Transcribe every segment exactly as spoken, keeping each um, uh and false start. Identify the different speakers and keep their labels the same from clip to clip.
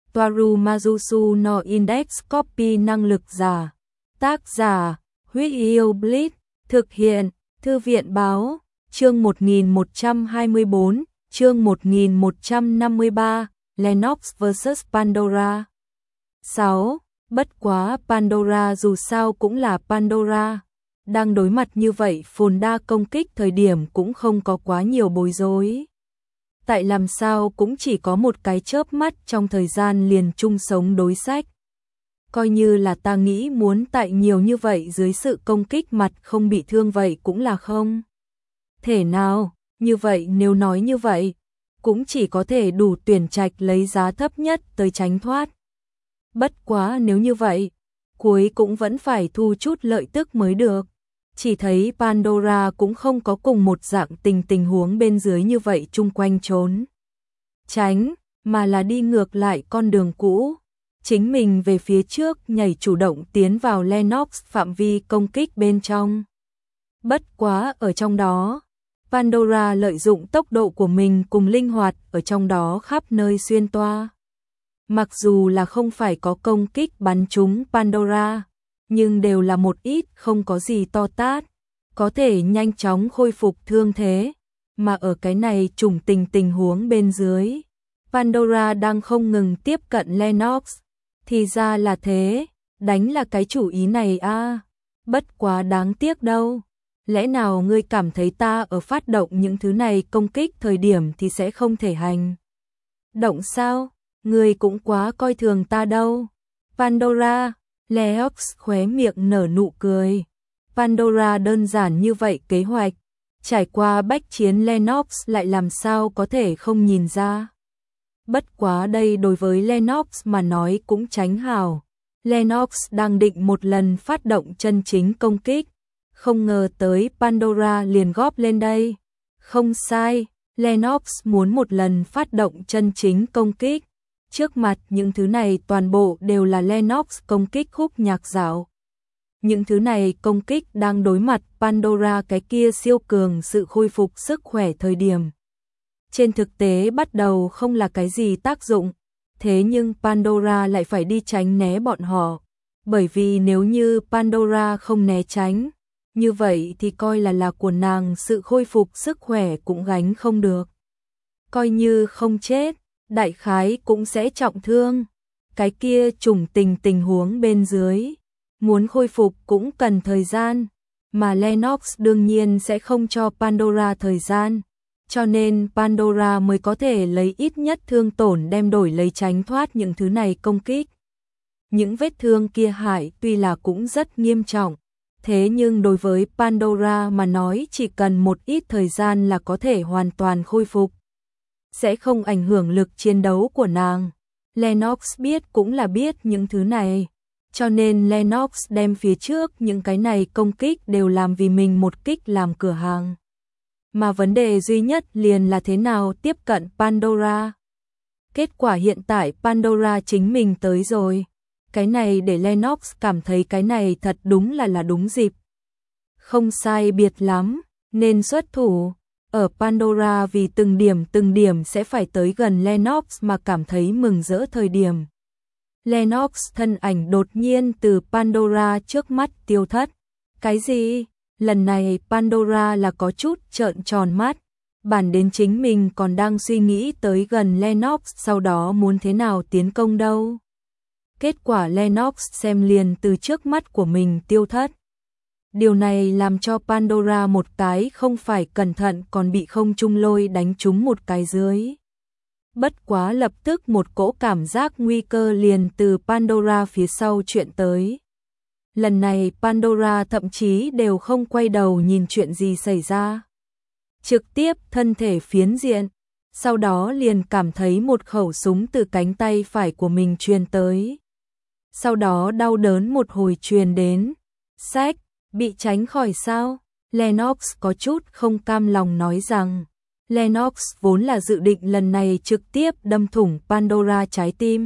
Speaker 1: Toaru Majusu no Index Copy năng lực giả. Tác giả, Huyết Yêu Blitz, thực hiện, Thư viện Báo, chương một nghìn một trăm hai mươi tư, chương một nghìn một trăm năm mươi ba, Lennox versus Pandora. sáu. Bất quá Pandora dù sao cũng là Pandora. Đang đối mặt như vậy phồn đa công kích thời điểm cũng không có quá nhiều bối rối. Tại làm sao cũng chỉ có một cái chớp mắt trong thời gian liền chung sống đối sách. Coi như là ta nghĩ muốn tại nhiều như vậy dưới sự công kích mặt không bị thương vậy cũng là không thể nào. Như vậy nếu nói như vậy, cũng chỉ có thể đủ tuyển trạch lấy giá thấp nhất tới tránh thoát. Bất quá nếu như vậy, cuối cũng vẫn phải thu chút lợi tức mới được. Chỉ thấy Pandora cũng không có cùng một dạng tình tình huống bên dưới như vậy chung quanh trốn tránh, mà là đi ngược lại con đường cũ. Chính mình về phía trước nhảy chủ động tiến vào Lennox phạm vi công kích bên trong. Bất quá ở trong đó, Pandora lợi dụng tốc độ của mình cùng linh hoạt ở trong đó khắp nơi xuyên toa. Mặc dù là không phải có công kích bắn trúng Pandora, nhưng đều là một ít không có gì to tát, có thể nhanh chóng khôi phục thương thế, mà ở cái này trùng tình tình huống bên dưới, Pandora đang không ngừng tiếp cận Lennox, thì ra là thế, đánh là cái chủ ý này a, à. Bất quá đáng tiếc đâu, lẽ nào ngươi cảm thấy ta ở phát động những thứ này công kích thời điểm thì sẽ không thể hành động sao, ngươi cũng quá coi thường ta đâu. Pandora, Lennox khóe miệng nở nụ cười. Pandora đơn giản như vậy kế hoạch, trải qua bách chiến Lennox lại làm sao có thể không nhìn ra. Bất quá đây đối với Lennox mà nói cũng tránh hảo. Lennox đang định một lần phát động chân chính công kích, không ngờ tới Pandora liền góp lên đây. Không sai, Lennox muốn một lần phát động chân chính công kích. Trước mặt những thứ này toàn bộ đều là Lennox công kích khúc nhạc dạo. Những thứ này công kích đang đối mặt Pandora cái kia siêu cường sự khôi phục sức khỏe thời điểm. Trên thực tế bắt đầu không là cái gì tác dụng, thế nhưng Pandora lại phải đi tránh né bọn họ. Bởi vì nếu như Pandora không né tránh, như vậy thì coi là là của nàng sự khôi phục sức khỏe cũng gánh không được. Coi như không chết, đại khái cũng sẽ trọng thương. Cái kia trùng tình tình huống bên dưới, muốn khôi phục cũng cần thời gian, mà Lennox đương nhiên sẽ không cho Pandora thời gian, cho nên Pandora mới có thể lấy ít nhất thương tổn đem đổi lấy tránh thoát những thứ này công kích. Những vết thương kia hại tuy là cũng rất nghiêm trọng, thế nhưng đối với Pandora mà nói chỉ cần một ít thời gian là có thể hoàn toàn khôi phục, sẽ không ảnh hưởng lực chiến đấu của nàng. Lennox biết cũng là biết những thứ này, cho nên Lennox đem phía trước những cái này công kích đều làm vì mình một kích làm cửa hàng. Mà vấn đề duy nhất liền là thế nào tiếp cận Pandora. Kết quả hiện tại Pandora chính mình tới rồi. Cái này để Lennox cảm thấy cái này thật đúng là là đúng dịp. Không sai biệt lắm, nên xuất thủ. Ở Pandora vì từng điểm từng điểm sẽ phải tới gần Lennox mà cảm thấy mừng rỡ thời điểm. Lennox thân ảnh đột nhiên từ Pandora trước mắt tiêu thất. Cái gì? Lần này Pandora là có chút trợn tròn mắt. Bản đến chính mình còn đang suy nghĩ tới gần Lennox sau đó muốn thế nào tiến công đâu. Kết quả Lennox xem liền từ trước mắt của mình tiêu thất. Điều này làm cho Pandora một cái không phải cẩn thận còn bị không trung lôi đánh trúng một cái dưới. Bất quá lập tức một cỗ cảm giác nguy cơ liền từ Pandora phía sau chuyện tới. Lần này Pandora thậm chí đều không quay đầu nhìn chuyện gì xảy ra. Trực tiếp thân thể phiến diện, sau đó liền cảm thấy một khẩu súng từ cánh tay phải của mình truyền tới. Sau đó đau đớn một hồi truyền đến. Sách, bị tránh khỏi sao? Lennox có chút không cam lòng nói rằng. Lennox vốn là dự định lần này trực tiếp đâm thủng Pandora trái tim.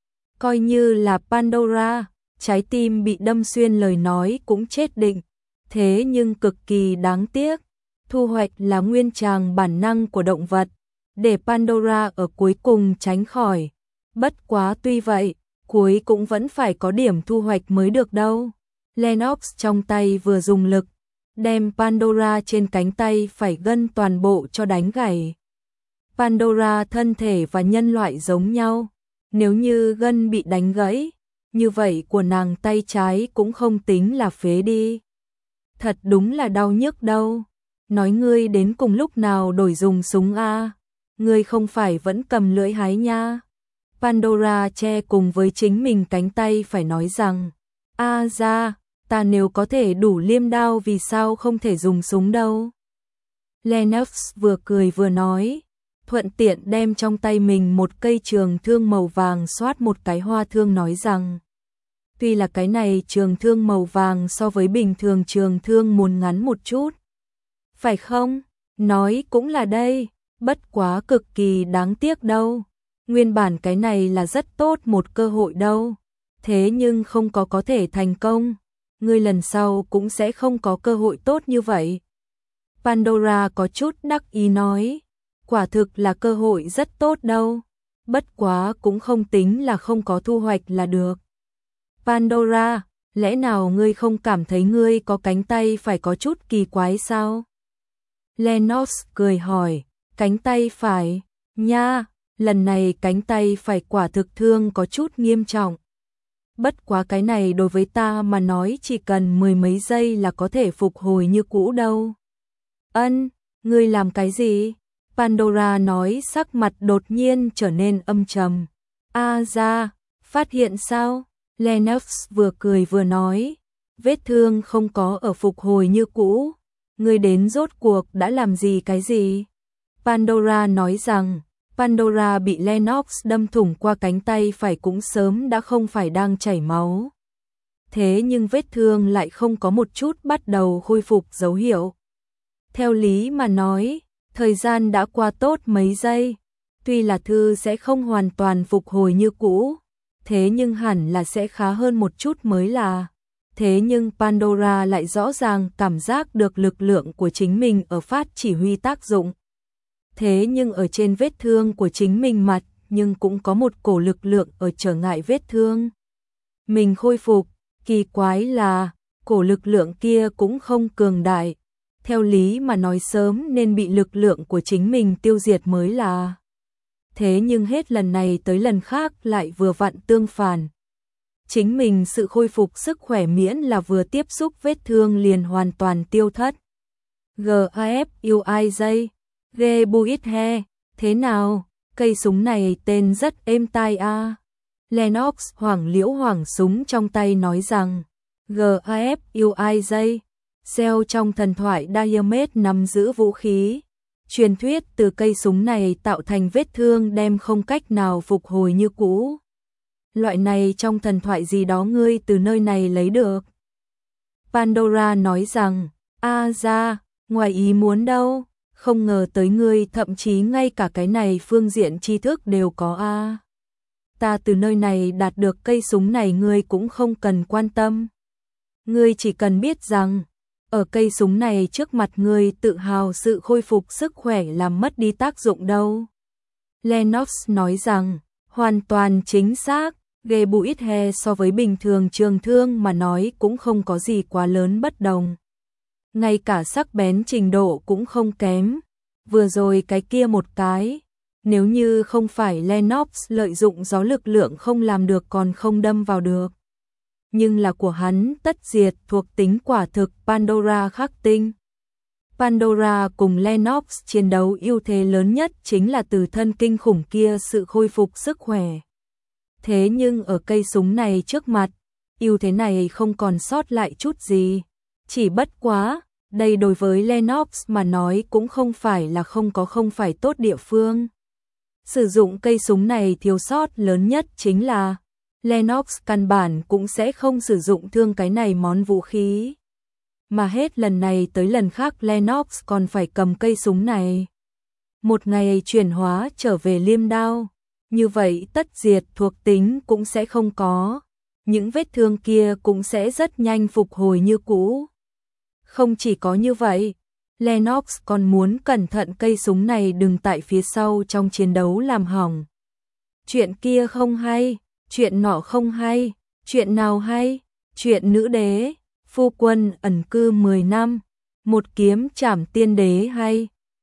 Speaker 1: Coi như là Pandora, trái tim bị đâm xuyên lời nói cũng chết định. Thế nhưng cực kỳ đáng tiếc, thu hoạch là nguyên tràng bản năng của động vật, để Pandora ở cuối cùng tránh khỏi. Bất quá tuy vậy, cuối cũng vẫn phải có điểm thu hoạch mới được đâu. Lennox trong tay vừa dùng lực, đem Pandora trên cánh tay phải gân toàn bộ cho đánh gãy. Pandora thân thể và nhân loại giống nhau, nếu như gân bị đánh gãy, như vậy của nàng tay trái cũng không tính là phế đi. Thật đúng là đau nhức đâu. Nói ngươi đến cùng lúc nào đổi dùng súng a? Ngươi không phải vẫn cầm lưỡi hái nha. Pandora che cùng với chính mình cánh tay phải nói rằng, a ra, ta nếu có thể đủ liêm đao vì sao không thể dùng súng đâu. Lennox vừa cười vừa nói, thuận tiện đem trong tay mình một cây trường thương màu vàng xoát một cái hoa thương nói rằng, tuy là cái này trường thương màu vàng so với bình thường trường thương muốn ngắn một chút. Phải không? Nói cũng là đây, bất quá cực kỳ đáng tiếc đâu. Nguyên bản cái này là rất tốt một cơ hội đâu. Thế nhưng không có có thể thành công. Ngươi lần sau cũng sẽ không có cơ hội tốt như vậy. Pandora có chút đắc ý nói. Quả thực là cơ hội rất tốt đâu. Bất quá cũng không tính là không có thu hoạch là được. Pandora, lẽ nào ngươi không cảm thấy ngươi có cánh tay phải có chút kỳ quái sao? Lennox cười hỏi, cánh tay phải, nha, lần này cánh tay phải quả thực thương có chút nghiêm trọng. Bất quá cái này đối với ta mà nói chỉ cần mười mấy giây là có thể phục hồi như cũ đâu. Ân, ngươi làm cái gì? Pandora nói sắc mặt đột nhiên trở nên âm trầm. A ra, phát hiện sao? Lennox vừa cười vừa nói, vết thương không có ở phục hồi như cũ. Ngươi đến rốt cuộc đã làm gì cái gì? Pandora nói rằng, Pandora bị Lennox đâm thủng qua cánh tay phải cũng sớm đã không phải đang chảy máu. Thế nhưng vết thương lại không có một chút bắt đầu khôi phục dấu hiệu. Theo lý mà nói, thời gian đã qua tốt mấy giây, tuy là thư sẽ không hoàn toàn phục hồi như cũ, thế nhưng hẳn là sẽ khá hơn một chút mới là. Thế nhưng Pandora lại rõ ràng cảm giác được lực lượng của chính mình ở phát chỉ huy tác dụng. Thế nhưng ở trên vết thương của chính mình mặt, nhưng cũng có một cổ lực lượng ở trở ngại vết thương. Mình khôi phục, kỳ quái là, cổ lực lượng kia cũng không cường đại. Theo lý mà nói sớm nên bị lực lượng của chính mình tiêu diệt mới là. Thế nhưng hết lần này tới lần khác lại vừa vặn tương phản. Chính mình sự khôi phục sức khỏe miễn là vừa tiếp xúc vết thương liền hoàn toàn tiêu thất. G-A-F-U-I-J, G-Buit-He, thế nào? Cây súng này tên rất êm tai a. Lennox hoảng liễu hoảng súng trong tay nói rằng, G-A-F-U-I-J, Cell trong thần thoại Diomed nắm giữ vũ khí. Truyền thuyết từ cây súng này tạo thành vết thương đem không cách nào phục hồi như cũ. Loại này trong thần thoại gì đó ngươi từ nơi này lấy được. Pandora nói rằng, a ra, ngoài ý muốn đâu, không ngờ tới ngươi thậm chí ngay cả cái này phương diện tri thức đều có a. Ta từ nơi này đạt được cây súng này ngươi cũng không cần quan tâm. Ngươi chỉ cần biết rằng, ở cây súng này trước mặt ngươi tự hào sự khôi phục sức khỏe làm mất đi tác dụng đâu. Lennox nói rằng, hoàn toàn chính xác. G-Buit-He so với bình thường trường thương mà nói cũng không có gì quá lớn bất đồng. Ngay cả sắc bén trình độ cũng không kém. Vừa rồi cái kia một cái, nếu như không phải Lennox lợi dụng gió lực lượng không làm được còn không đâm vào được. Nhưng là của hắn tất diệt thuộc tính quả thực Pandora khắc tinh. Pandora cùng Lennox chiến đấu ưu thế lớn nhất chính là từ thân kinh khủng kia sự khôi phục sức khỏe. Thế nhưng ở cây súng này trước mặt, ưu thế này không còn sót lại chút gì. Chỉ bất quá, đây đối với Lennox mà nói cũng không phải là không có không phải tốt địa phương. Sử dụng cây súng này thiếu sót lớn nhất chính là Lennox căn bản cũng sẽ không sử dụng thương cái này món vũ khí. Mà hết lần này tới lần khác Lennox còn phải cầm cây súng này. Một ngày chuyển hóa trở về liêm đao. Như vậy tất diệt thuộc tính cũng sẽ không có. Những vết thương kia cũng sẽ rất nhanh phục hồi như cũ. Không chỉ có như vậy, Lennox còn muốn cẩn thận cây súng này đừng tại phía sau trong chiến đấu làm hỏng. chuyện kia không hay, chuyện nọ không hay, chuyện nào hay, chuyện nữ đế, phu quân ẩn cư mười năm, một kiếm trảm tiên đế hay.